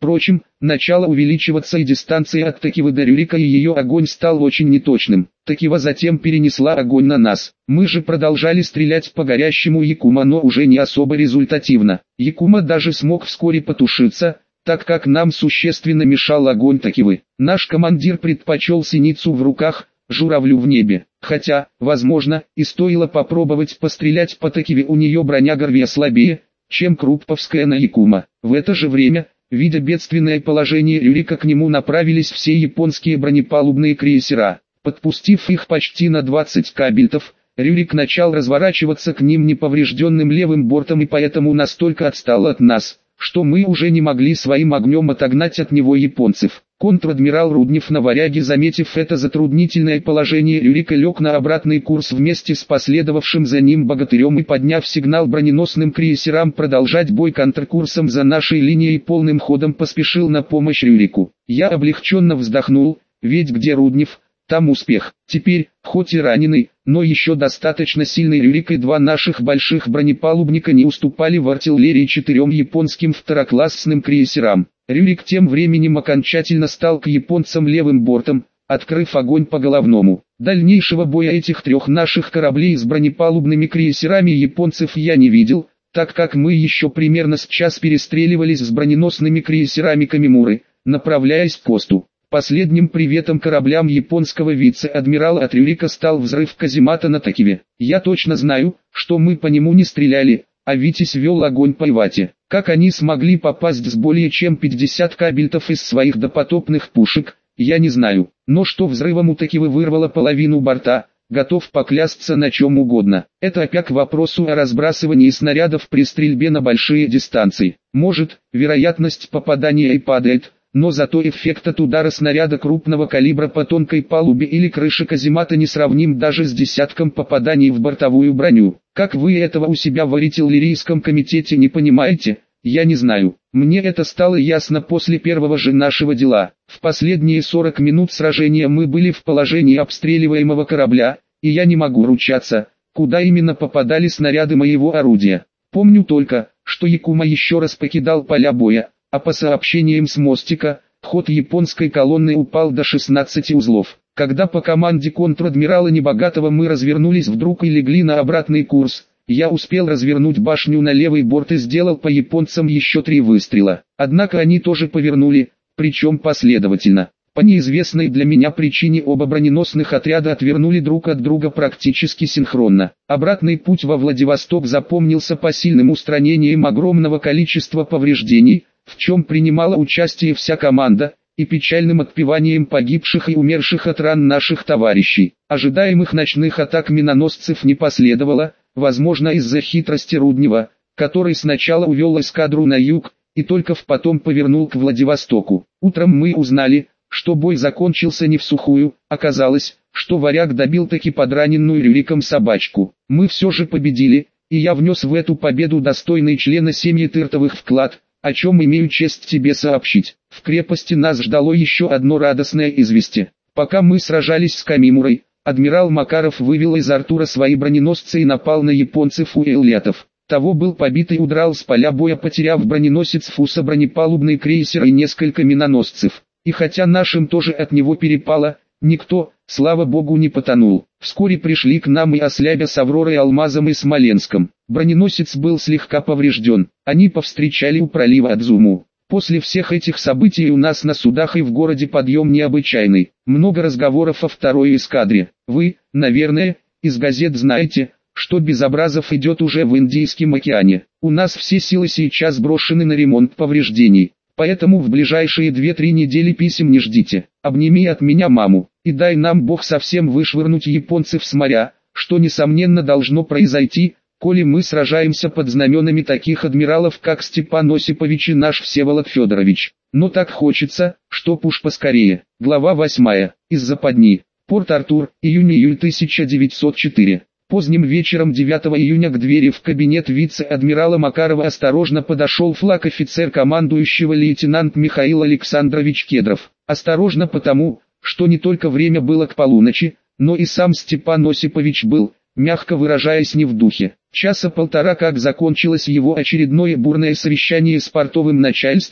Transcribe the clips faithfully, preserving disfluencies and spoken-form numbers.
Впрочем, начала увеличиваться и дистанция от Токивы до Рюрика, и ее огонь стал очень неточным. Токива затем перенесла огонь на нас. Мы же продолжали стрелять по горящему Якума, но уже не особо результативно. Якума даже смог вскоре потушиться, так как нам существенно мешал огонь Токивы. Наш командир предпочел синицу в руках, журавлю в небе. Хотя, возможно, и стоило попробовать пострелять по Токиве, у нее броня Горвия слабее, чем Крупповская на Якума. В это же время, видя бедственное положение Рюрика, к нему направились все японские бронепалубные крейсера. Подпустив их почти на двадцать кабельтов, Рюрик начал разворачиваться к ним неповрежденным левым бортом и поэтому настолько отстал от нас, что мы уже не могли своим огнем отогнать от него японцев. Контр-адмирал Руднев на Варяге, заметив это затруднительное положение Рюрика, лег на обратный курс вместе с последовавшим за ним богатырем и, подняв сигнал броненосным крейсерам продолжать бой контркурсом за нашей линией, полным ходом поспешил на помощь Рюрику. Я облегченно вздохнул, ведь где Руднев, там успех. Теперь, хоть и раненый, но еще достаточно сильный Рюрик и два наших больших бронепалубника не уступали в артиллерии четырем японским второклассным крейсерам. Рюрик тем временем окончательно стал к японцам левым бортом, открыв огонь по головному. Дальнейшего боя этих трех наших кораблей с бронепалубными крейсерами японцев я не видел, так как мы еще примерно с час перестреливались с броненосными крейсерами Камимуры, направляясь к Косту. Последним приветом кораблям японского вице-адмирала от Рюрика стал взрыв каземата на Токиве. Я точно знаю, что мы по нему не стреляли, а Витязь вел огонь по Ивате. Как они смогли попасть с более чем пятьдесят кабельтов из своих допотопных пушек, я не знаю. Но что взрывом у Токивы вырвало половину борта, готов поклясться на чем угодно. Это опять к вопросу о разбрасывании снарядов при стрельбе на большие дистанции. Может, вероятность попадания и падает, но зато эффект от удара снаряда крупного калибра по тонкой палубе или крыше каземата не сравним даже с десятком попаданий в бортовую броню. Как вы этого у себя в артиллерийском комитете не понимаете, я не знаю. Мне это стало ясно после первого же нашего дела. В последние сорок минут сражения мы были в положении обстреливаемого корабля, и я не могу ручаться, куда именно попадали снаряды моего орудия. Помню только, что Якума еще раз покидал поля боя, а по сообщениям с мостика, ход японской колонны упал до шестнадцати узлов. Когда по команде контр-адмирала Небогатого мы развернулись вдруг и легли на обратный курс, я успел развернуть башню на левый борт и сделал по японцам еще три выстрела. Однако они тоже повернули, причем последовательно. По неизвестной для меня причине оба броненосных отряда отвернули друг от друга практически синхронно. Обратный путь во Владивосток запомнился по сильным устранениям огромного количества повреждений, в чем принимала участие вся команда, и печальным отпеванием погибших и умерших от ран наших товарищей. Ожидаемых ночных атак миноносцев не последовало, возможно из-за хитрости Руднева, который сначала увел эскадру на юг, и только в потом повернул к Владивостоку. Утром мы узнали, что бой закончился не всухую, оказалось, что Варяг добил таки подраненную Рюриком собачку. Мы все же победили, и я внес в эту победу достойный члена семьи Тыртовых вклад, о чем имею честь тебе сообщить. В крепости нас ждало еще одно радостное известие. Пока мы сражались с Камимурой, адмирал Макаров вывел из Артура свои броненосцы и напал на японцев у Эллятов. Того был побит и удрал с поля боя, потеряв броненосец Фуса, бронепалубный крейсер и несколько миноносцев. И хотя нашим тоже от него перепало, никто, слава богу, не потонул. Вскоре пришли к нам и Ослябя с Авророй, Алмазом и Смоленском. Броненосец был слегка поврежден. Они повстречали у пролива Адзуму. После всех этих событий у нас на судах и в городе подъем необычайный. Много разговоров о второй эскадре. Вы, наверное, из газет знаете, что Безобразов идет уже в Индийском океане. У нас все силы сейчас брошены на ремонт повреждений. Поэтому в ближайшие две-три недели писем не ждите. Обними от меня маму, и дай нам Бог совсем вышвырнуть японцев с моря, что несомненно должно произойти, коли мы сражаемся под знаменами таких адмиралов, как Степан Осипович и наш Всеволод Федорович. Но так хочется, чтоб уж поскорее. Глава восьмая. Из западни. Порт-Артур, июнь-июль тысяча девятьсот четыре. Поздним вечером девятого июня к двери в кабинет вице-адмирала Макарова осторожно подошел флаг-офицер командующего лейтенант Михаил Александрович Кедров. Осторожно потому, что не только время было к полуночи, но и сам Степан Осипович был, мягко выражаясь, не в духе. Часа полтора как закончилось его очередное бурное совещание с портовым начальством,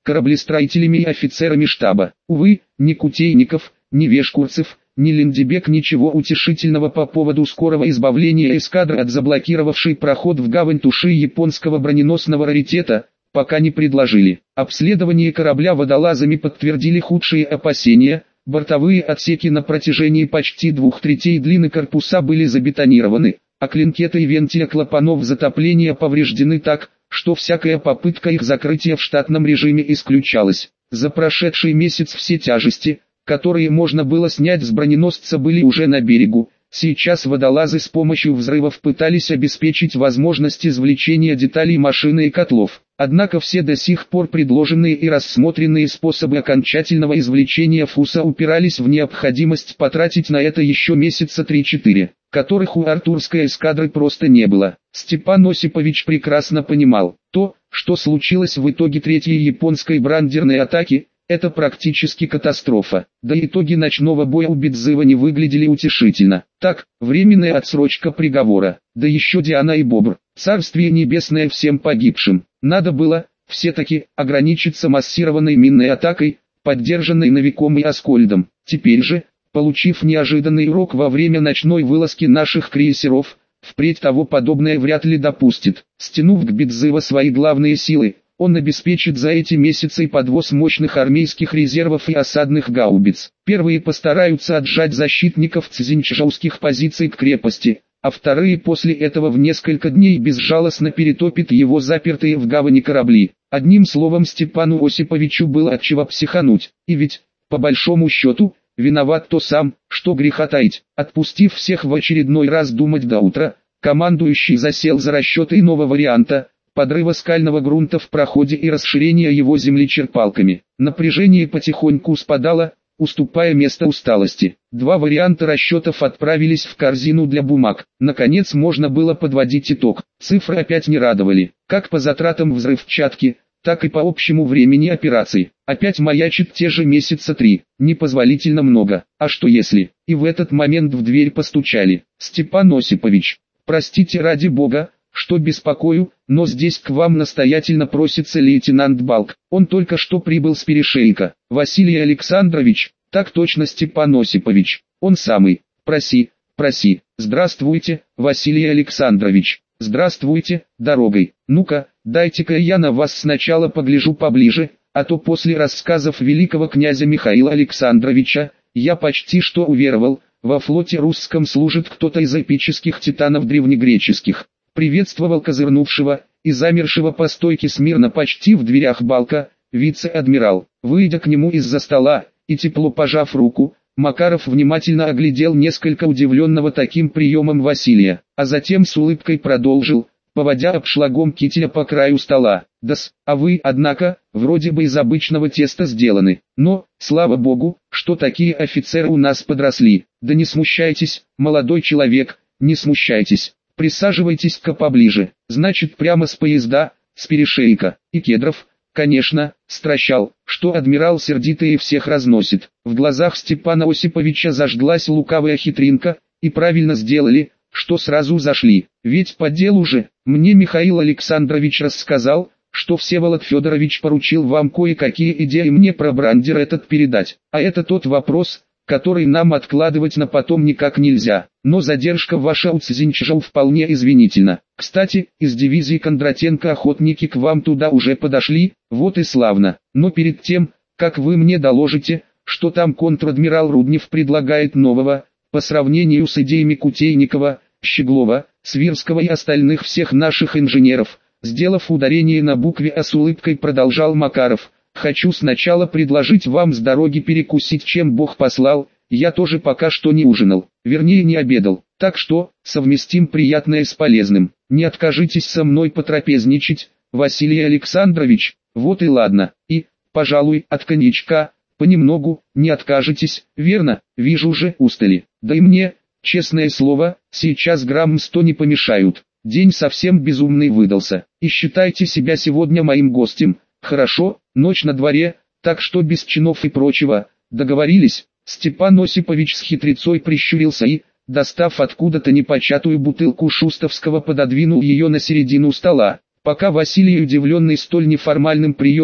кораблестроителями и офицерами штаба. Увы, ни Кутейников, ни Вешкурцев, ни Линдебек ничего утешительного по поводу скорого избавления эскадры от заблокировавшей проход в гавань туши японского броненосного раритета пока не предложили. Обследование корабля водолазами подтвердили худшие опасения. Бортовые отсеки на протяжении почти двух третей длины корпуса были забетонированы, а клинкеты и вентиля клапанов затопления повреждены так, что всякая попытка их закрытия в штатном режиме исключалась. За прошедший месяц все тяжести, которые можно было снять с броненосца, были уже на берегу. Сейчас водолазы с помощью взрывов пытались обеспечить возможность извлечения деталей машины и котлов. Однако все до сих пор предложенные и рассмотренные способы окончательного извлечения фуса упирались в необходимость потратить на это еще месяца три-четыре, которых у артурской эскадры просто не было. Степан Осипович прекрасно понимал, то, что случилось в итоге третьей японской брандерной атаки, это практически катастрофа. Да итоги ночного боя у Бидзыва не выглядели утешительно. Так, временная отсрочка приговора, да еще Диана и Бобр, царствие небесное всем погибшим. Надо было, все-таки, ограничиться массированной минной атакой, поддержанной Новиком и Аскольдом. Теперь же, получив неожиданный урок во время ночной вылазки наших крейсеров, впредь того подобное вряд ли допустит. Стянув к Бидзыва свои главные силы, он обеспечит за эти месяцы подвоз мощных армейских резервов и осадных гаубиц. Первые постараются отжать защитников цзиньчжоуских позиций к крепости, а вторые после этого в несколько дней безжалостно перетопит его запертые в гавани корабли. Одним словом, Степану Осиповичу было отчего психануть, и ведь, по большому счету, виноват то сам, что греха таить. Отпустив всех в очередной раз думать до утра, командующий засел за расчеты иного варианта, подрыва скального грунта в проходе и расширения его землечерпалками. Напряжение потихоньку спадало, уступая место усталости. Два варианта расчетов отправились в корзину для бумаг. Наконец можно было подводить итог. Цифры опять не радовали, как по затратам взрывчатки, так и по общему времени операций. Опять маячит те же месяца три. Непозволительно много. А что если? И в этот момент в дверь постучали. «Степан Осипович, простите ради бога, что беспокою, но здесь к вам настоятельно просится лейтенант Балк. Он только что прибыл с перешейка. Василий Александрович, так точно, Степан Осипович. Он самый. Проси, проси. Здравствуйте, Василий Александрович. Здравствуйте, дорогой. Ну-ка, дайте-ка я на вас сначала погляжу поближе, а то после рассказов великого князя Михаила Александровича, я почти что уверовал, во флоте русском служит кто-то из эпических титанов древнегреческих. Приветствовал козырнувшего и замершего по стойке смирно почти в дверях Балка, вице-адмирал. Выйдя к нему из-за стола и тепло пожав руку, Макаров внимательно оглядел несколько удивленного таким приемом Василия, а затем с улыбкой продолжил, поводя обшлагом кителя по краю стола. «Да-с, а вы, однако, вроде бы из обычного теста сделаны, но, слава богу, что такие офицеры у нас подросли. Да не смущайтесь, молодой человек, не смущайтесь. Присаживайтесь-ка поближе. Значит, прямо с поезда, с перешейка». И Кедров, конечно, стращал, что адмирал сердитый всех разносит. В глазах Степана Осиповича зажглась лукавая хитринка, и правильно сделали, что сразу зашли. Ведь по делу же, мне Михаил Александрович рассказал, что Всеволод Федорович поручил вам кое-какие идеи мне про брандер этот передать. А это тот вопрос, который нам откладывать на потом никак нельзя. Но задержка ваша у Цзиньчжоу вполне извинительна. Кстати, из дивизии Кондратенко охотники к вам туда уже подошли, вот и славно. Но перед тем, как вы мне доложите, что там контр-адмирал Руднев предлагает нового, по сравнению с идеями Кутейникова, Щеглова, Свирского и остальных всех наших инженеров, сделав ударение на букве «А» с улыбкой продолжал Макаров, хочу сначала предложить вам с дороги перекусить, чем Бог послал. Я тоже пока что не ужинал, вернее не обедал, так что, совместим приятное с полезным. Не откажитесь со мной потрапезничать, Василий Александрович, вот и ладно. И, пожалуй, от коньячка, понемногу, не откажетесь, верно? Вижу же, устали. Да и мне, честное слово, сейчас грамм сто не помешают. День совсем безумный выдался. И считайте себя сегодня моим гостем. Хорошо, ночь на дворе, так что без чинов и прочего. Договорились? Степан Осипович с хитрецой прищурился и, достав откуда-то непочатую бутылку шустовского, пододвинул ее на середину стола. Пока Василий, удивленный столь неформальным приемом,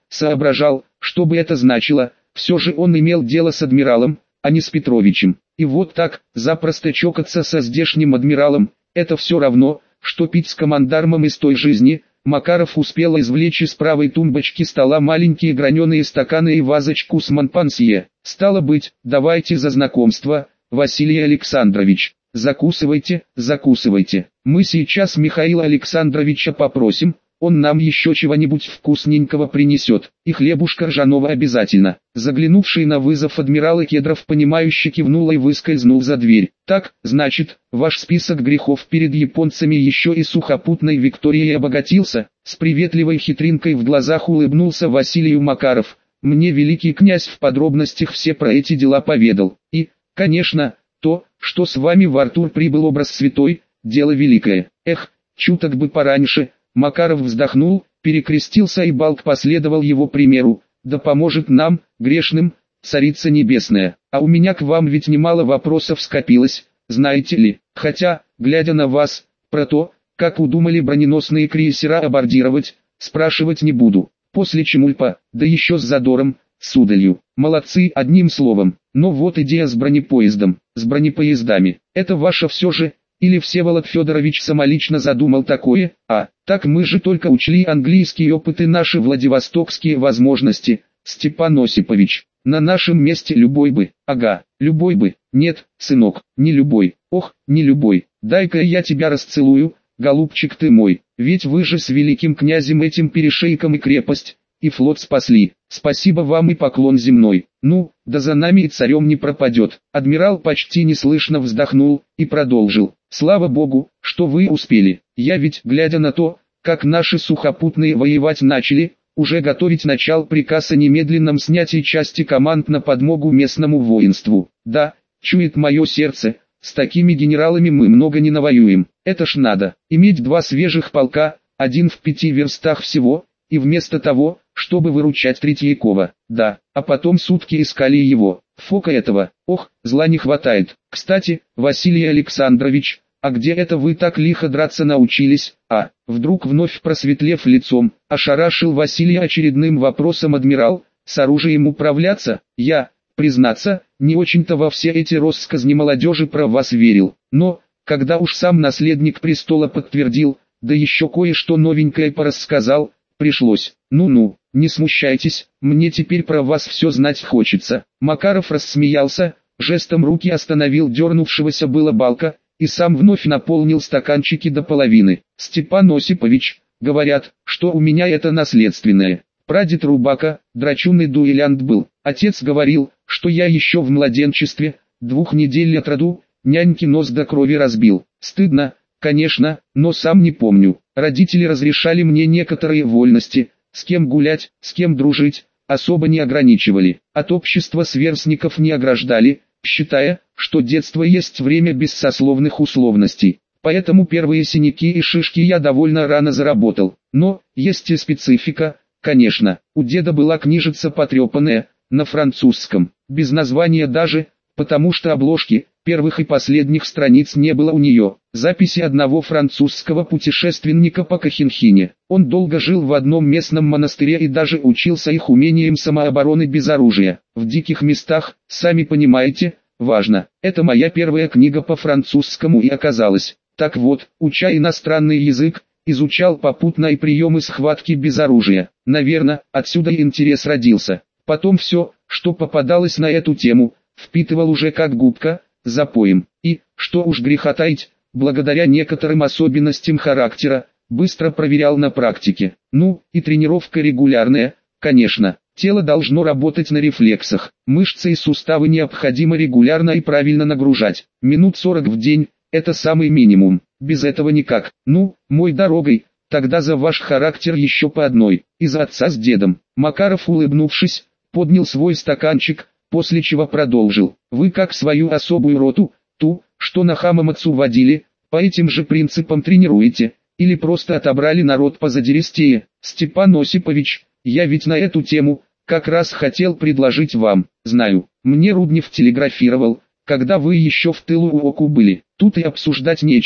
соображал, что бы это значило, все же он имел дело с адмиралом, а не с Петровичем. И вот так, запросто чокаться со здешним адмиралом, это все равно, что пить с командармом из той жизни. Макаров успел извлечь из правой тумбочки стола маленькие граненые стаканы и вазочку с Монпансье. «Стало быть, давайте за знакомство, Василий Александрович. Закусывайте, закусывайте. Мы сейчас Михаила Александровича попросим, он нам еще чего-нибудь вкусненького принесет, и хлебушка ржаного обязательно». Заглянувший на вызов адмирала Кедров понимающе кивнул и выскользнул за дверь. «Так, значит, ваш список грехов перед японцами еще и сухопутной Викторией обогатился?» С приветливой хитринкой в глазах улыбнулся Василию Макаров. «Мне великий князь в подробностях все про эти дела поведал. И, конечно, то, что с вами в Артур прибыл образ святой, дело великое. Эх, чуток бы пораньше». Макаров вздохнул, перекрестился, и Балк последовал его примеру. «Да поможет нам, грешным, Царица Небесная. А у меня к вам ведь немало вопросов скопилось, знаете ли. Хотя, глядя на вас, про то, как удумали броненосные крейсера абордировать, спрашивать не буду. После Чемульпа, да еще с задором, с удалью. Молодцы, одним словом. Но вот идея с бронепоездом, с бронепоездами. Это ваше все же? Или Всеволод Федорович самолично задумал такое? А, так мы же только учли английские опыты, наши владивостокские возможности. Степан Осипович, на нашем месте любой бы, ага, любой бы, нет, сынок, не любой, ох, не любой, дай-ка я тебя расцелую, голубчик ты мой, ведь вы же с великим князем этим перешейком и крепость, и флот спасли, спасибо вам и поклон земной. Ну, да за нами и царем не пропадет». Адмирал почти неслышно вздохнул и продолжил. «Слава богу, что вы успели. Я ведь, глядя на то, как наши сухопутные воевать начали, уже готовить начал приказ о немедленном снятии части команд на подмогу местному воинству. Да, чует мое сердце, с такими генералами мы много не навоюем. Это ж надо, иметь два свежих полка, один в пяти верстах всего, и вместо того, чтобы выручать Третьякова, да, а потом сутки искали его, фока этого, ох, зла не хватает. Кстати, Василий Александрович, а где это вы так лихо драться научились?» А, вдруг вновь просветлев лицом, ошарашил Василия очередным вопросом адмирал. «С оружием управляться? Я, признаться, не очень-то во все эти россказни молодежи про вас верил, но, когда уж сам наследник престола подтвердил, да еще кое-что новенькое порассказал, пришлось. Ну-ну, не смущайтесь, мне теперь про вас все знать хочется». Макаров рассмеялся, жестом руки остановил дернувшегося было Балка, и сам вновь наполнил стаканчики до половины. «Степан Осипович, говорят, что у меня это наследственное. Прадед Рубака, драчунный дуэлянт был. Отец говорил, что я еще в младенчестве, двух недель от роду, няньки нос до крови разбил. Стыдно, конечно, но сам не помню. Родители разрешали мне некоторые вольности, с кем гулять, с кем дружить, особо не ограничивали. От общества сверстников не ограждали, считая, что детство есть время без сословных условностей. Поэтому первые синяки и шишки я довольно рано заработал. Но, есть и специфика, конечно. У деда была книжица потрепанная, на французском, без названия даже, потому что обложки, первых и последних страниц не было у нее. Записи одного французского путешественника по Кохинхине. Он долго жил в одном местном монастыре и даже учился их умениям самообороны без оружия. В диких местах, сами понимаете, важно. Это моя первая книга по французскому и оказалась. Так вот, уча иностранный язык, изучал попутно и приемы схватки без оружия. Наверное, отсюда и интерес родился. Потом все, что попадалось на эту тему, впитывал уже как губка, запоем. И, что уж греха таить, благодаря некоторым особенностям характера, быстро проверял на практике. Ну, и тренировка регулярная, конечно. Тело должно работать на рефлексах. Мышцы и суставы необходимо регулярно и правильно нагружать. Минут сорок в день – это самый минимум. Без этого никак. Ну, мой дорогой, тогда за ваш характер еще по одной. И за отца с дедом. Макаров, улыбнувшись, поднял свой стаканчик, после чего продолжил. Вы как свою особую роту, ту, что на Хамамацу водили, по этим же принципам тренируете, или просто отобрали народ позадерестее? Степан Осипович, я ведь на эту тему, как раз хотел предложить вам, знаю, мне Руднев телеграфировал, когда вы еще в тылу у Оку были. Тут и обсуждать нечего,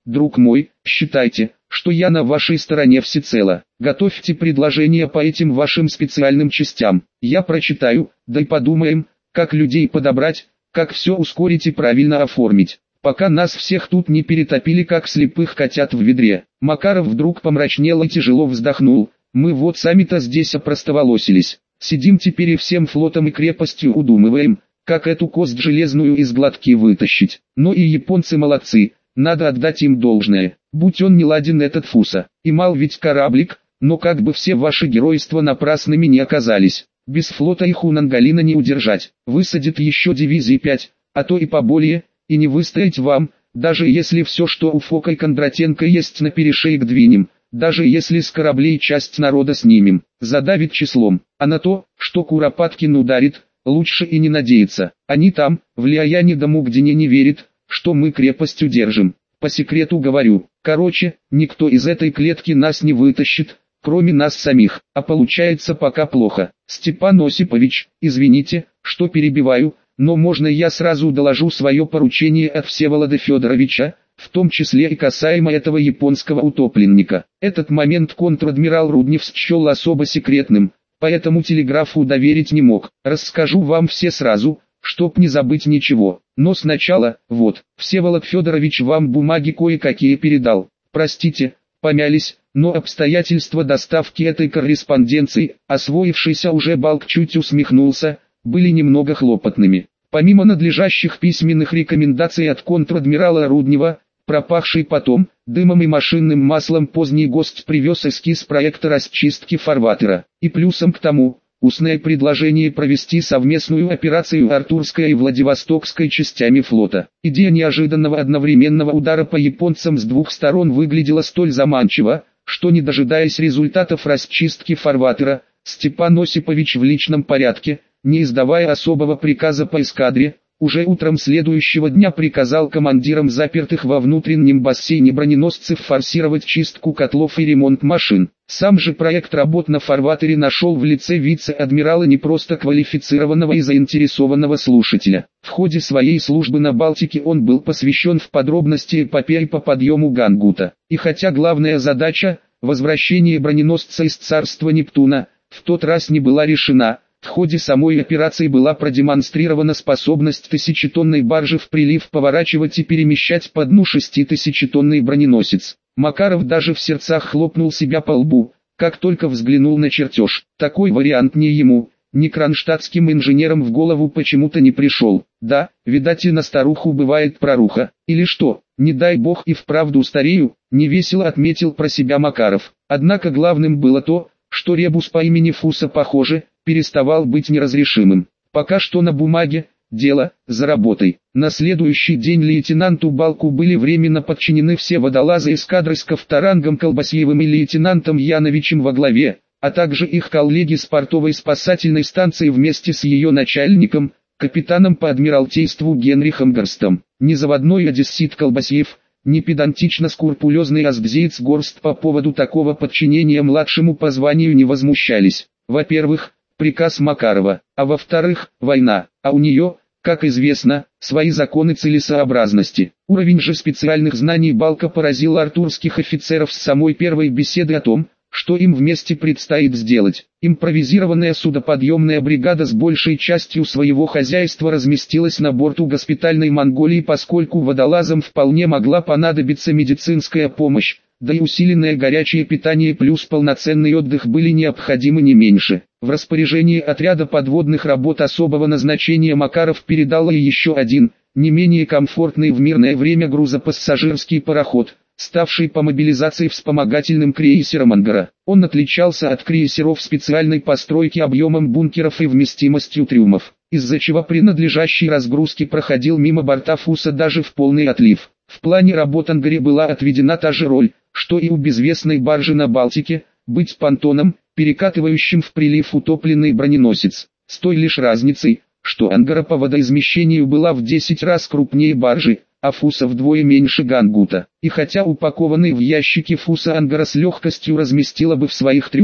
друг мой, считайте, что я на вашей стороне всецело. Готовьте предложения по этим вашим специальным частям. Я прочитаю, да и подумаем, как людей подобрать, как все ускорить и правильно оформить. Пока нас всех тут не перетопили как слепых котят в ведре. Макаров вдруг помрачнел и тяжело вздохнул. Мы вот сами-то здесь опростоволосились. Сидим теперь и всем флотом и крепостью удумываем, как эту кость железную из глотки вытащить. Но и японцы молодцы, надо отдать им должное. Будь он не ладен этот Фуса. И мал ведь кораблик, но как бы все ваши геройства напрасными не оказались. Без флота их у Нангалина не удержать. Высадит еще дивизий пять, а то и поболее, и не выстоять вам, даже если все, что у Фока и Кондратенко есть на перешеек двинем, даже если с кораблей часть народа снимем, задавит числом, а на то, что Куропаткин ударит, лучше и не надеяться. Они там, в Лиаяне да Мугдине не верит, что мы крепость удержим. По секрету говорю, короче, никто из этой клетки нас не вытащит, кроме нас самих, а получается пока плохо. Степан Осипович, извините, что перебиваю, но можно я сразу доложу свое поручение от Всеволода Федоровича, в том числе и касаемо этого японского утопленника. Этот момент контр-адмирал Руднев счел особо секретным, поэтому телеграфу доверить не мог. Расскажу вам все сразу, чтоб не забыть ничего. Но сначала, вот, Всеволод Федорович вам бумаги кое-какие передал. Простите, помялись, но обстоятельства доставки этой корреспонденции, освоившийся уже Балк чуть усмехнулся, были немного хлопотными. Помимо надлежащих письменных рекомендаций от контр-адмирала Руднева, пропахший потом, дымом и машинным маслом поздний гость привез эскиз проекта расчистки фарватера. И плюсом к тому, устное предложение провести совместную операцию Артурской и Владивостокской частями флота. Идея неожиданного одновременного удара по японцам с двух сторон выглядела столь заманчиво, что не дожидаясь результатов расчистки фарватера, Степан Осипович в личном порядке, не издавая особого приказа по эскадре, уже утром следующего дня приказал командирам запертых во внутреннем бассейне броненосцев форсировать чистку котлов и ремонт машин. Сам же проект работ на фарватере нашел в лице вице-адмирала не просто квалифицированного и заинтересованного слушателя. В ходе своей службы на Балтике он был посвящен в подробности эпопеи по подъему Гангута. И хотя главная задача, возвращение броненосца из царства Нептуна, в тот раз не была решена, в ходе самой операции была продемонстрирована способность тысячетонной баржи в прилив поворачивать и перемещать по дну шеститысячетонный броненосец. Макаров даже в сердцах хлопнул себя по лбу, как только взглянул на чертеж. Такой вариант ни ему, ни кронштадтским инженерам в голову почему-то не пришел. Да, видать и на старуху бывает проруха. Или что, не дай бог и вправду старею, невесело отметил про себя Макаров. Однако главным было то, что ребус по имени Фуса, похоже, переставал быть неразрешимым. Пока что на бумаге, дело, за работой. На следующий день лейтенанту Балку были временно подчинены все водолазы эскадры с Ковторангом Колбасьевым и лейтенантом Яновичем во главе, а также их коллеги с портовой спасательной станции вместе с ее начальником, капитаном по адмиралтейству Генрихом Горстом. Ни заводной одессит Колбасьев, ни педантично-скрупулезный азбзеец Горст по поводу такого подчинения младшему по званию не возмущались. Во-первых, приказ Макарова, а во-вторых, война, а у нее, как известно, свои законы целесообразности. Уровень же специальных знаний Балка поразил артурских офицеров с самой первой беседы о том, что им вместе предстоит сделать. Импровизированная судоподъемная бригада с большей частью своего хозяйства разместилась на борту госпитальной Монголии, поскольку водолазам вполне могла понадобиться медицинская помощь, да и усиленное горячее питание плюс полноценный отдых были необходимы не меньше. В распоряжении отряда подводных работ особого назначения Макаров передал и еще один, не менее комфортный в мирное время грузопассажирский пароход, ставший по мобилизации вспомогательным крейсером «Ангара». Он отличался от крейсеров специальной постройки объемом бункеров и вместимостью трюмов, из-за чего при надлежащей разгрузке проходил мимо борта Фуса даже в полный отлив. В плане работ «Ангаре» была отведена та же роль, что и у безвестной баржи на Балтике, быть понтоном, перекатывающим в прилив утопленный броненосец, с той лишь разницей, что «Ангара» по водоизмещению была в десять раз крупнее баржи, а Фуса вдвое меньше Гангута. И хотя упакованный в ящики Фуса «Ангара» с легкостью разместила бы в своих трюмах,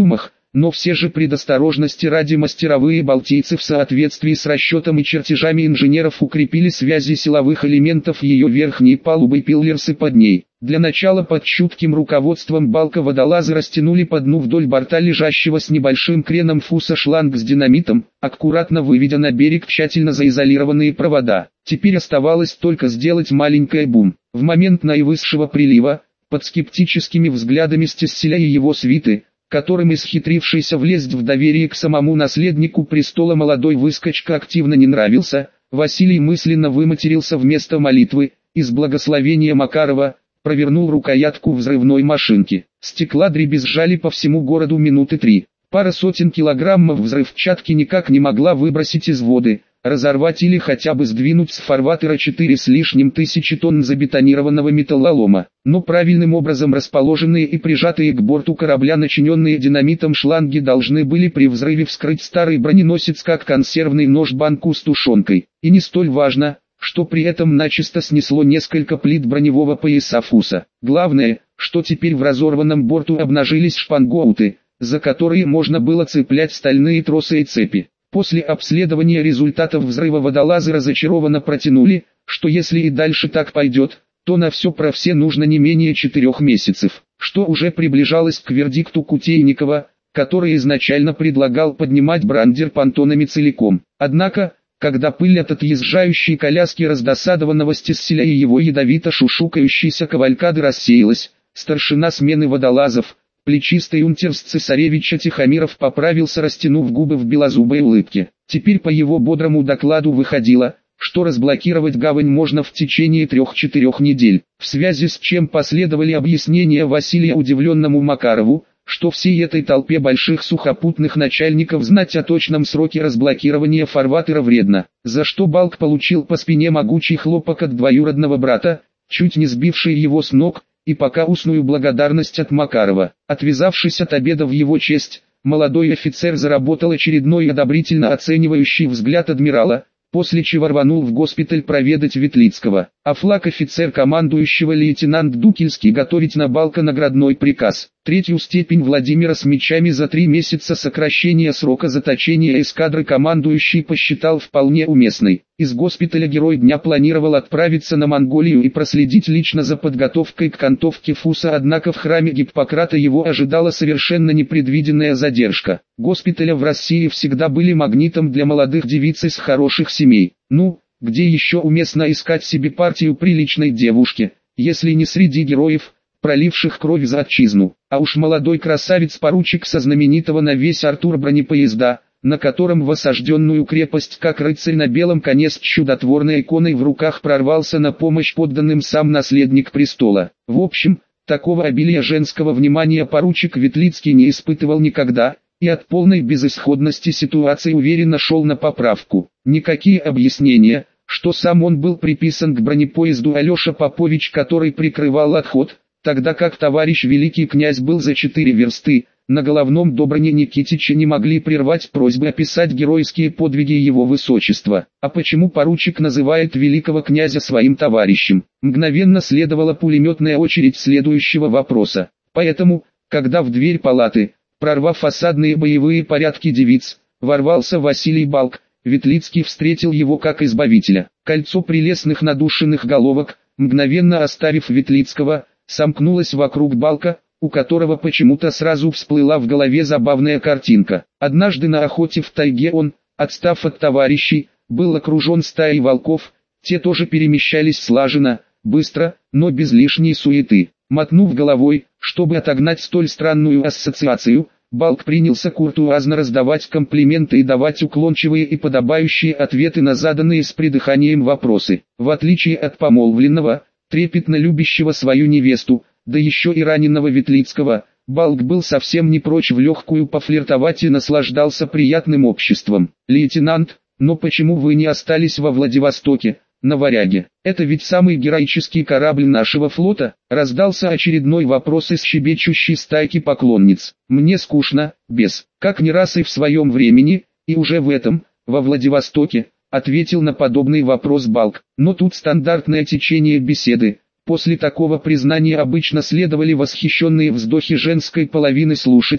но все же предосторожности ради мастеровые балтийцы в соответствии с расчетом и чертежами инженеров укрепили связи силовых элементов ее верхней палубы и пиллерсы под ней. Для начала под чутким руководством Балка водолазы растянули по дну вдоль борта лежащего с небольшим креном фуса шланг с динамитом, аккуратно выведя на берег тщательно заизолированные провода. Теперь оставалось только сделать маленький бум. В момент наивысшего прилива, под скептическими взглядами Стесселя и его свиты, которым исхитрившийся влезть в доверие к самому наследнику престола молодой выскочка активно не нравился, Василий мысленно выматерился вместо молитвы, из благословения Макарова, провернул рукоятку взрывной машинки. Стекла дребезжали по всему городу минуты три. Пара сотен килограммов взрывчатки никак не могла выбросить из воды, разорвать или хотя бы сдвинуть с фарватера четыре с лишним тысячи тонн забетонированного металлолома. Но правильным образом расположенные и прижатые к борту корабля начиненные динамитом шланги должны были при взрыве вскрыть старый броненосец как консервный нож банку с тушенкой. И не столь важно, что при этом начисто снесло несколько плит броневого пояса фуса. Главное, что теперь в разорванном борту обнажились шпангоуты, за которые можно было цеплять стальные тросы и цепи. После обследования результатов взрыва водолазы разочарованно протянули, что если и дальше так пойдет, то на все про все нужно не менее четырех месяцев, что уже приближалось к вердикту Кутейникова, который изначально предлагал поднимать брандер понтонами целиком. Однако, когда пыль от отъезжающей коляски раздосадованного Стесселя и его ядовито шушукающейся кавалькады рассеялась, старшина смены водолазов, плечистый унтерс цесаревича Тихомиров поправился, растянув губы в белозубой улыбке. Теперь по его бодрому докладу выходило, что разблокировать гавань можно в течение трех-четырех недель, в связи с чем последовали объяснения Василия удивленному Макарову, что всей этой толпе больших сухопутных начальников знать о точном сроке разблокирования фарватера вредно, за что Балк получил по спине могучий хлопок от двоюродного брата, чуть не сбивший его с ног, и пока устную благодарность от Макарова. Отвязавшись от обеда в его честь, молодой офицер заработал очередной одобрительно оценивающий взгляд адмирала, после чего рванул в госпиталь проведать Ветлицкого, а флаг офицер командующего лейтенант Дукельский готовить на Балка наградной приказ. Третью степень Владимира с мечами за три месяца сокращения срока заточения эскадры командующий посчитал вполне уместной. Из госпиталя герой дня планировал отправиться на Монголию и проследить лично за подготовкой к кантовке фуса, однако в храме Гиппократа его ожидала совершенно непредвиденная задержка. Госпиталя в России всегда были магнитом для молодых девиц из хороших семей. Ну, где еще уместно искать себе партию приличной девушки, если не среди героев, проливших кровь за отчизну. А уж молодой красавец-поручик со знаменитого на весь Артур бронепоезда, на котором в осажденную крепость как рыцарь на белом коне с чудотворной иконой в руках прорвался на помощь подданным сам наследник престола. В общем, такого обилия женского внимания поручик Ветлицкий не испытывал никогда, и от полной безысходности ситуации уверенно шел на поправку. Никакие объяснения, что сам он был приписан к бронепоезду Алеша Попович, который прикрывал отход, тогда как товарищ великий князь был за четыре версты, на головном Добрыне Никитича, не могли прервать просьбы описать геройские подвиги его высочества. А почему поручик называет великого князя своим товарищем? Мгновенно следовала пулеметная очередь следующего вопроса. Поэтому, когда в дверь палаты, прорвав фасадные боевые порядки девиц, ворвался Василий Балк, Ветлицкий встретил его как избавителя. Кольцо прелестных надушенных головок, мгновенно оставив Ветлицкого, сомкнулось вокруг Балка, у которого почему-то сразу всплыла в голове забавная картинка. Однажды на охоте в тайге он, отстав от товарищей, был окружен стаей волков, те тоже перемещались слаженно, быстро, но без лишней суеты. Мотнув головой, чтобы отогнать столь странную ассоциацию, Балк принялся куртуазно раздавать комплименты и давать уклончивые и подобающие ответы на заданные с придыханием вопросы. В отличие от помолвленного, трепетно любящего свою невесту, да еще и раненого Ветлицкого, Балк был совсем не прочь в легкую пофлиртовать и наслаждался приятным обществом. «Лейтенант, но почему вы не остались во Владивостоке, на Варяге? Это ведь самый героический корабль нашего флота», раздался очередной вопрос из щебечущей стайки поклонниц. «Мне скучно, без, как не раз и в своем времени, и уже в этом, во Владивостоке», ответил на подобный вопрос Балк. Но тут стандартное течение беседы. После такого признания обычно следовали восхищенные вздохи женской половины слушателей,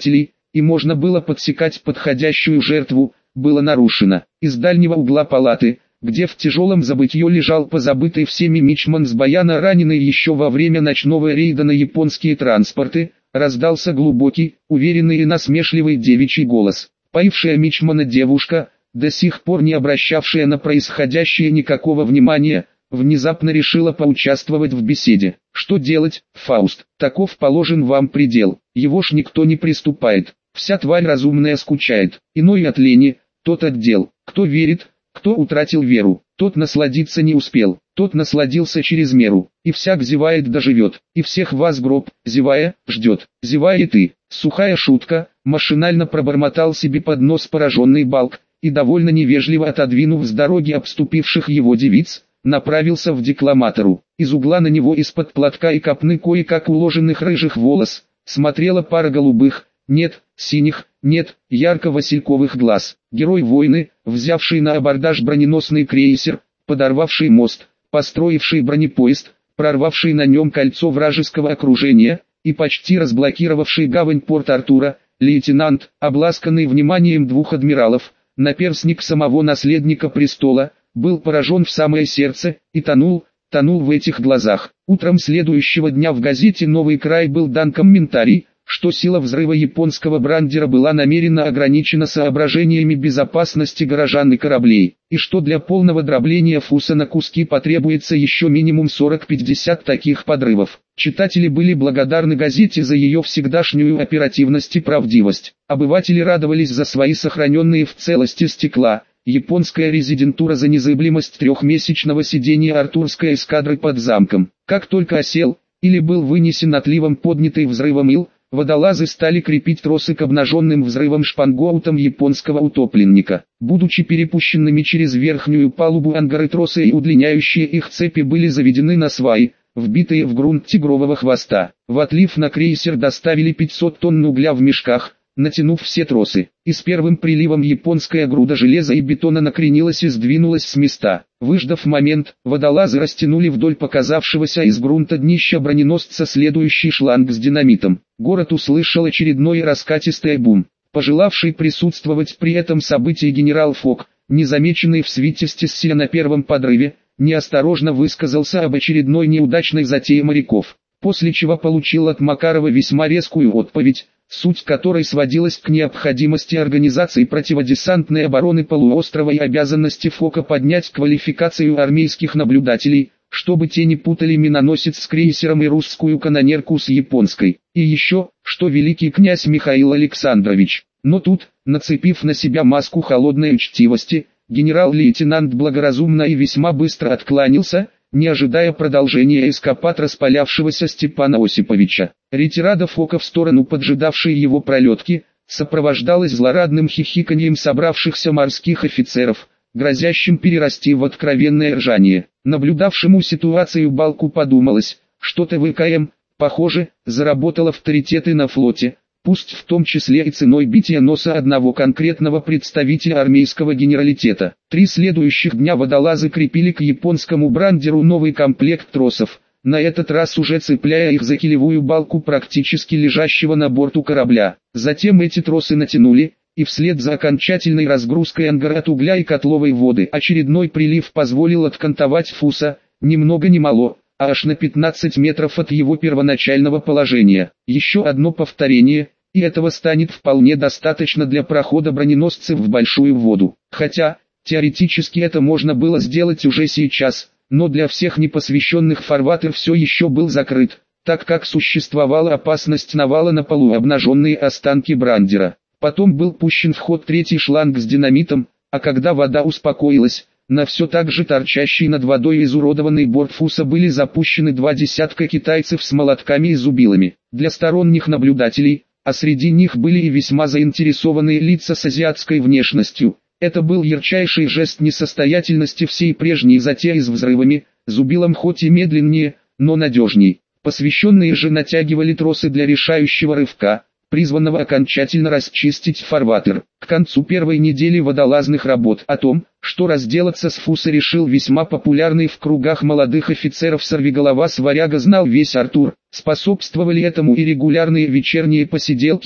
и можно было подсекать подходящую жертву, было нарушено. Из дальнего угла палаты, где в тяжелом забытье лежал позабытый всеми мичман с Баяна, раненый еще во время ночного рейда на японские транспорты, раздался глубокий, уверенный и насмешливый девичий голос. Поившая мичмана девушка, до сих пор не обращавшая на происходящее никакого внимания, внезапно решила поучаствовать в беседе. «Что делать, Фауст? Таков положен вам предел, его ж никто не приступает. Вся тварь разумная скучает, иной от лени, тот от дел. Кто верит, кто утратил веру, тот насладиться не успел, тот насладился через меру, и всяк зевает доживет, и всех вас гроб, зевая, ждет, зевая и ты». Сухая шутка, машинально пробормотал себе под нос пораженный Балк, и довольно невежливо отодвинув с дороги обступивших его девиц, направился в декламатору. Из угла на него из-под платка и копны кое-как уложенных рыжих волос, смотрела пара голубых, нет, синих, нет, ярко-васильковых глаз. Герой войны, взявший на абордаж броненосный крейсер, подорвавший мост, построивший бронепоезд, прорвавший на нем кольцо вражеского окружения и почти разблокировавший гавань Порт-Артура, лейтенант, обласканный вниманием двух адмиралов, наперсник самого наследника престола, был поражен в самое сердце и тонул, тонул в этих глазах. Утром следующего дня в газете «Новый край» был дан комментарий, что сила взрыва японского брандера была намеренно ограничена соображениями безопасности горожан и кораблей, и что для полного дробления фуса на куски потребуется еще минимум сорок-пятьдесят таких подрывов. Читатели были благодарны газете за ее всегдашнюю оперативность и правдивость. Обыватели радовались за свои сохраненные в целости стекла. Японская резидентура за незыблемость трехмесячного сидения артурской эскадры под замком. Как только осел, или был вынесен отливом поднятый взрывом ил, водолазы стали крепить тросы к обнаженным взрывом шпангоутам японского утопленника. Будучи перепущенными через верхнюю палубу ангары тросы и удлиняющие их цепи были заведены на сваи, вбитые в грунт тигрового хвоста. В отлив на крейсер доставили пятьсот тонн угля в мешках, натянув все тросы, и с первым приливом японская груда железа и бетона накренилась и сдвинулась с места. Выждав момент, водолазы растянули вдоль показавшегося из грунта днища броненосца следующий шланг с динамитом. Город услышал очередной раскатистый бум. Пожелавший присутствовать при этом событии генерал Фок, незамеченный в свите Стесселя на первом подрыве, неосторожно высказался об очередной неудачной затее моряков, после чего получил от Макарова весьма резкую отповедь, суть которой сводилась к необходимости организации противодесантной обороны полуострова и обязанности Фока поднять квалификацию армейских наблюдателей, чтобы те не путали миноносец с крейсером и русскую канонерку с японской. И еще, что великий князь Михаил Александрович. Но тут, нацепив на себя маску холодной учтивости, генерал-лейтенант благоразумно и весьма быстро откланялся, не ожидая продолжения эскапад распалявшегося Степана Осиповича. Ретирада Фока в сторону поджидавшей его пролетки, сопровождалась злорадным хихиканьем собравшихся морских офицеров, грозящим перерасти в откровенное ржание. Наблюдавшему ситуацию Балку подумалось, что ТВКМ, похоже, заработал авторитеты на флоте, пусть в том числе и ценой бития носа одного конкретного представителя армейского генералитета. Три следующих дня водолазы крепили к японскому брандеру новый комплект тросов, на этот раз уже цепляя их за килевую балку практически лежащего на борту корабля. Затем эти тросы натянули, и вслед за окончательной разгрузкой ангара от угля и котловой воды очередной прилив позволил откантовать фуса, ни много ни мало, а аж на пятнадцать метров от его первоначального положения. Еще одно повторение, и этого станет вполне достаточно для прохода броненосцев в большую воду. Хотя, теоретически это можно было сделать уже сейчас, но для всех непосвященных фарватер все еще был закрыт, так как существовала опасность навала на полу обнаженные останки брандера. Потом был пущен в ход третий шланг с динамитом, а когда вода успокоилась, на все так же торчащий над водой изуродованный борт фуса были запущены два десятка китайцев с молотками и зубилами. Для сторонних наблюдателей, а среди них были и весьма заинтересованные лица с азиатской внешностью, это был ярчайший жест несостоятельности всей прежней затеи с взрывами, зубилом хоть и медленнее, но надежней. Посвященные же натягивали тросы для решающего рывка, призванного окончательно расчистить фарватер. К концу первой недели водолазных работ о том, что разделаться с фуса решил весьма популярный в кругах молодых офицеров сорвиголова Сваряга, знал весь Артур. Способствовали этому и регулярные вечерние посиделки,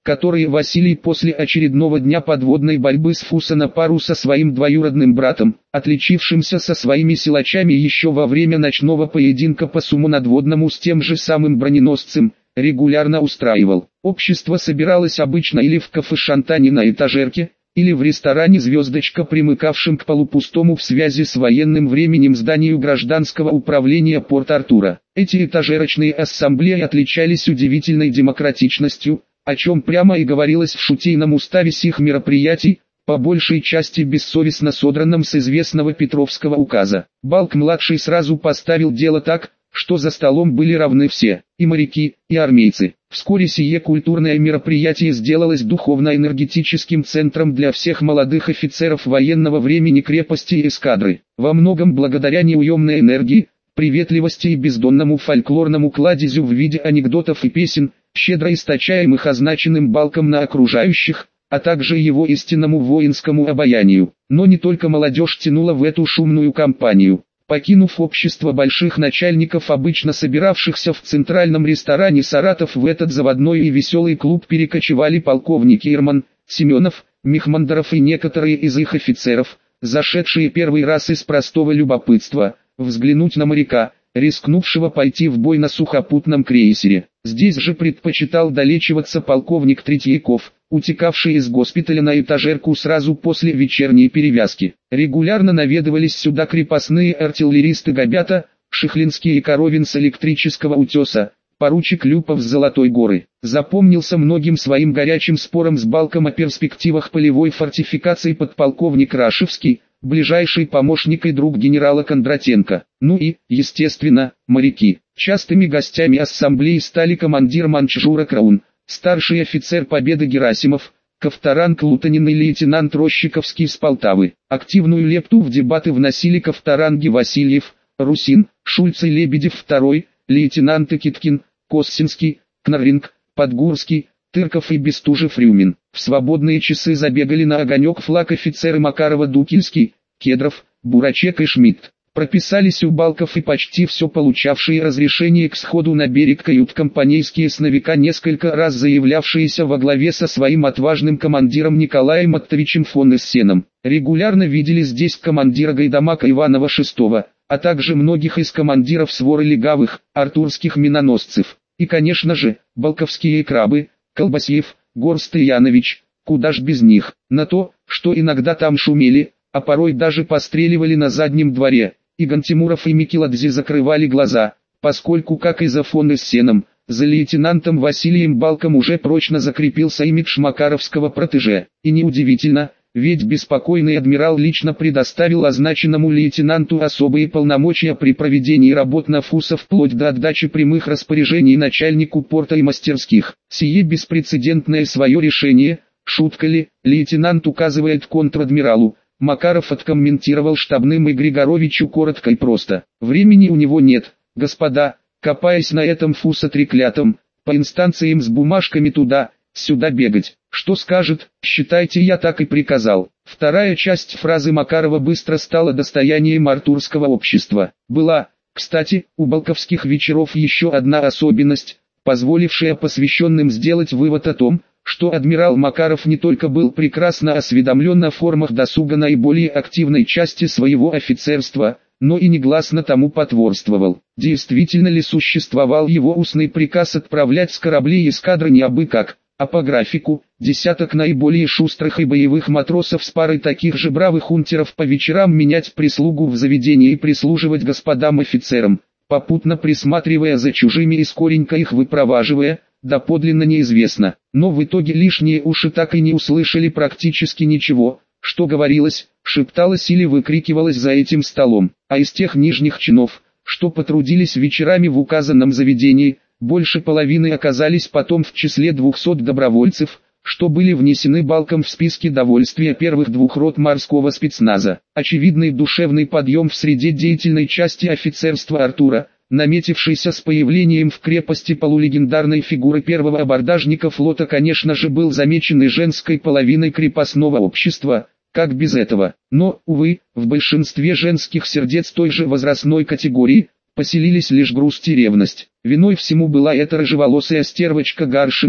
которые Василий после очередного дня подводной борьбы с Фуса на пару со своим двоюродным братом, отличившимся со своими силачами еще во время ночного поединка по Суму надводному с тем же самым броненосцем, регулярно устраивал. Общество собиралось обычно или в кафе «Шантани» на этажерке, или в ресторане «Звездочка», примыкавшем к полупустому в связи с военным временем зданию гражданского управления Порт-Артура. Эти этажерочные ассамблеи отличались удивительной демократичностью, о чем прямо и говорилось в шутейном уставе сих мероприятий, по большей части бессовестно содранном с известного Петровского указа. Балк-младший сразу поставил дело так, что за столом были равны все, и моряки, и армейцы. Вскоре сие культурное мероприятие сделалось духовно-энергетическим центром для всех молодых офицеров военного времени крепости и эскадры. Во многом благодаря неуемной энергии, приветливости и бездонному фольклорному кладезю в виде анекдотов и песен, щедро источаемых означенным Балком на окружающих, а также его истинному воинскому обаянию. Но не только молодежь тянула в эту шумную компанию. Покинув общество больших начальников, обычно собиравшихся в центральном ресторане «Саратов», в этот заводной и веселый клуб перекочевали полковники Ирман, Семенов, Мехмандаров и некоторые из их офицеров, зашедшие первый раз из простого любопытства, взглянуть на моряка, рискнувшего пойти в бой на сухопутном крейсере. Здесь же предпочитал долечиваться полковник Третьяков, утекавший из госпиталя на этажерку сразу после вечерней перевязки. Регулярно наведывались сюда крепостные артиллеристы Габята, Шихлинский и Коровин с электрического утеса, поручик Люпов с Золотой горы. Запомнился многим своим горячим спором с Балком о перспективах полевой фортификации подполковник Рашевский, ближайший помощник и друг генерала Кондратенко. Ну и, естественно, моряки. Частыми гостями ассамблеи стали командир Манчжура Краун, старший офицер Победы Герасимов, Ковторанг Лутанин и лейтенант Рощиковский с Полтавы. Активную лепту в дебаты вносили Ковторанги Васильев, Русин, Шульц и Лебедев второй, лейтенанты Киткин, Коссинский, Кнаринг, Подгурский, Тырков и Бестужев-Рюмин. В свободные часы забегали на огонек флаг офицеры Макарова-Дукельский, Кедров, Бурачек и Шмидт. Прописались у Балков и почти все получавшие разрешение к сходу на берег кают-компанейские сновика, несколько раз заявлявшиеся во главе со своим отважным командиром Николаем Оттовичем фон Эссеном. Регулярно видели здесь командира Гайдамака Иванова шестого, а также многих из командиров своры легавых, артурских миноносцев. И, конечно же, балковские крабы, Колбасьев, Горст и Янович, куда ж без них. На то, что иногда там шумели, а порой даже постреливали на заднем дворе, Игон Тимуров и Микеладзе закрывали глаза, поскольку, как и за фон Эссеном, за лейтенантом Василием Балком уже прочно закрепился имидж макаровского протеже. И неудивительно, ведь беспокойный адмирал лично предоставил означенному лейтенанту особые полномочия при проведении работ на Фуса вплоть до отдачи прямых распоряжений начальнику порта и мастерских. Сие беспрецедентное свое решение, шутка ли, лейтенант указывает контр-адмиралу, Макаров откомментировал штабным и Григоровичу коротко и просто. Времени у него нет, господа, копаясь на этом Фуса треклятом, по инстанциям с бумажками туда, сюда бегать. Что скажет, считайте, я так и приказал. Вторая часть фразы Макарова быстро стала достоянием артурского общества. Была, кстати, у балковских вечеров еще одна особенность, позволившая посвященным сделать вывод о том, что адмирал Макаров не только был прекрасно осведомлен о формах досуга наиболее активной части своего офицерства, но и негласно тому потворствовал. Действительно ли существовал его устный приказ отправлять с кораблей эскадры не абы как, а по графику, десяток наиболее шустрых и боевых матросов с парой таких же бравых унтеров по вечерам менять прислугу в заведении и прислуживать господам офицерам, попутно присматривая за чужими и скоренько их выпроваживая, доподлинно неизвестно. Но в итоге лишние уши так и не услышали практически ничего, что говорилось, шепталось или выкрикивалось за этим столом. А из тех нижних чинов, что потрудились вечерами в указанном заведении, больше половины оказались потом в числе двухсот добровольцев, что были внесены Балком в списки довольствия первых двух рот морского спецназа. Очевидный душевный подъем в среде деятельной части офицерства Артура, наметившийся с появлением в крепости полулегендарной фигуры первого абордажника флота, конечно же, был замечен и женской половиной крепостного общества, как без этого. Но, увы, в большинстве женских сердец той же возрастной категории, поселились лишь грусть и ревность. Виной всему была эта рыжеволосая стервочка Гаршина,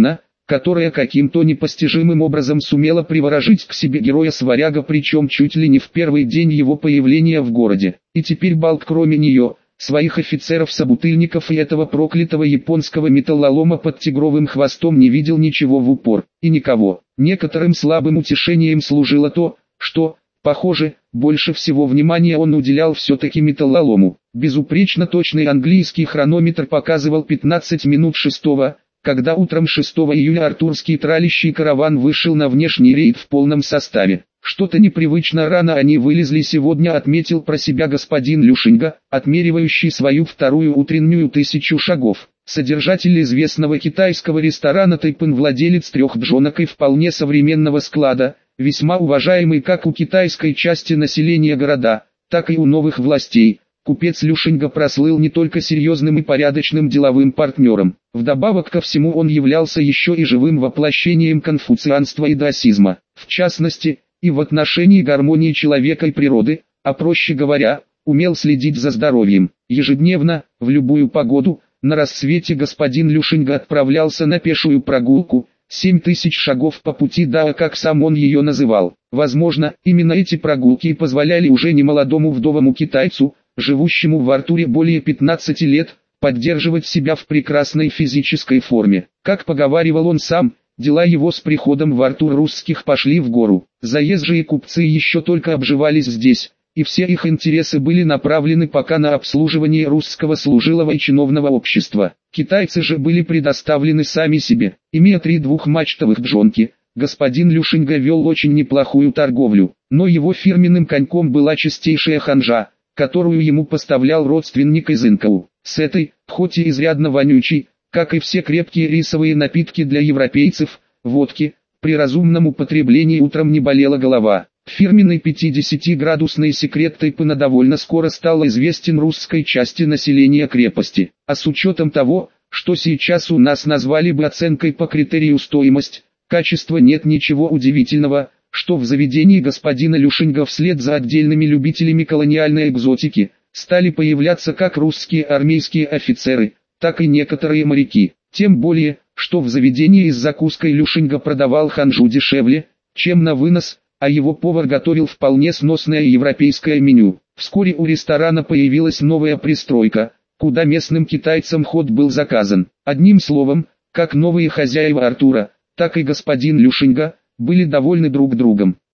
которая каким-то непостижимым образом сумела приворожить к себе героя-сваряга, причем чуть ли не в первый день его появления в городе. И теперь Балк, кроме нее, своих офицеров-собутыльников и этого проклятого японского металлолома под тигровым хвостом не видел ничего в упор, и никого. Некоторым слабым утешением служило то, что, похоже, больше всего внимания он уделял все-таки металлолому. Безупречно точный английский хронометр показывал пятнадцать минут шестого, когда утром шестого июля артурский тралящий караван вышел на внешний рейд в полном составе. Что-то непривычно рано они вылезли сегодня, отметил про себя господин Люшинга, отмеривающий свою вторую утреннюю тысячу шагов. Содержатель известного китайского ресторана Тайпин, владелец трех джонок и вполне современного склада, весьма уважаемый как у китайской части населения города, так и у новых властей. Купец Люшинга прослыл не только серьезным и порядочным деловым партнером. Вдобавок ко всему он являлся еще и живым воплощением конфуцианства и даосизма, в частности, и в отношении гармонии человека и природы, а проще говоря, умел следить за здоровьем. Ежедневно, в любую погоду, на рассвете господин Люшинга отправлялся на пешую прогулку, семь тысяч шагов по пути Дао, как сам он ее называл. Возможно, именно эти прогулки и позволяли уже немолодому вдовому китайцу, живущему в Артуре более пятнадцати лет, поддерживать себя в прекрасной физической форме. Как поговаривал он сам, дела его с приходом в Артур русских пошли в гору. Заезжие купцы еще только обживались здесь, и все их интересы были направлены пока на обслуживание русского служилого и чиновного общества. Китайцы же были предоставлены сами себе. Имея три двухмачтовых джонки, господин Люшинга вел очень неплохую торговлю, но его фирменным коньком была чистейшая ханжа, которую ему поставлял родственник из Инкоу. С этой, хоть и изрядно вонючей, как и все крепкие рисовые напитки для европейцев, водки, при разумном употреблении утром не болела голова. Фирменный пятидесятиградусный секрет Тайпина довольно скоро стал известен русской части населения крепости. А с учетом того, что сейчас у нас назвали бы оценкой по критерию стоимость, качество, нет ничего удивительного, что в заведении господина Люшинга вслед за отдельными любителями колониальной экзотики, стали появляться как русские армейские офицеры, так и некоторые моряки. Тем более, что в заведении с закуской Люшинга продавал ханжу дешевле, чем на вынос, а его повар готовил вполне сносное европейское меню. Вскоре у ресторана появилась новая пристройка, куда местным китайцам ход был заказан. Одним словом, как новые хозяева Артура, так и господин Люшинга были довольны друг другом.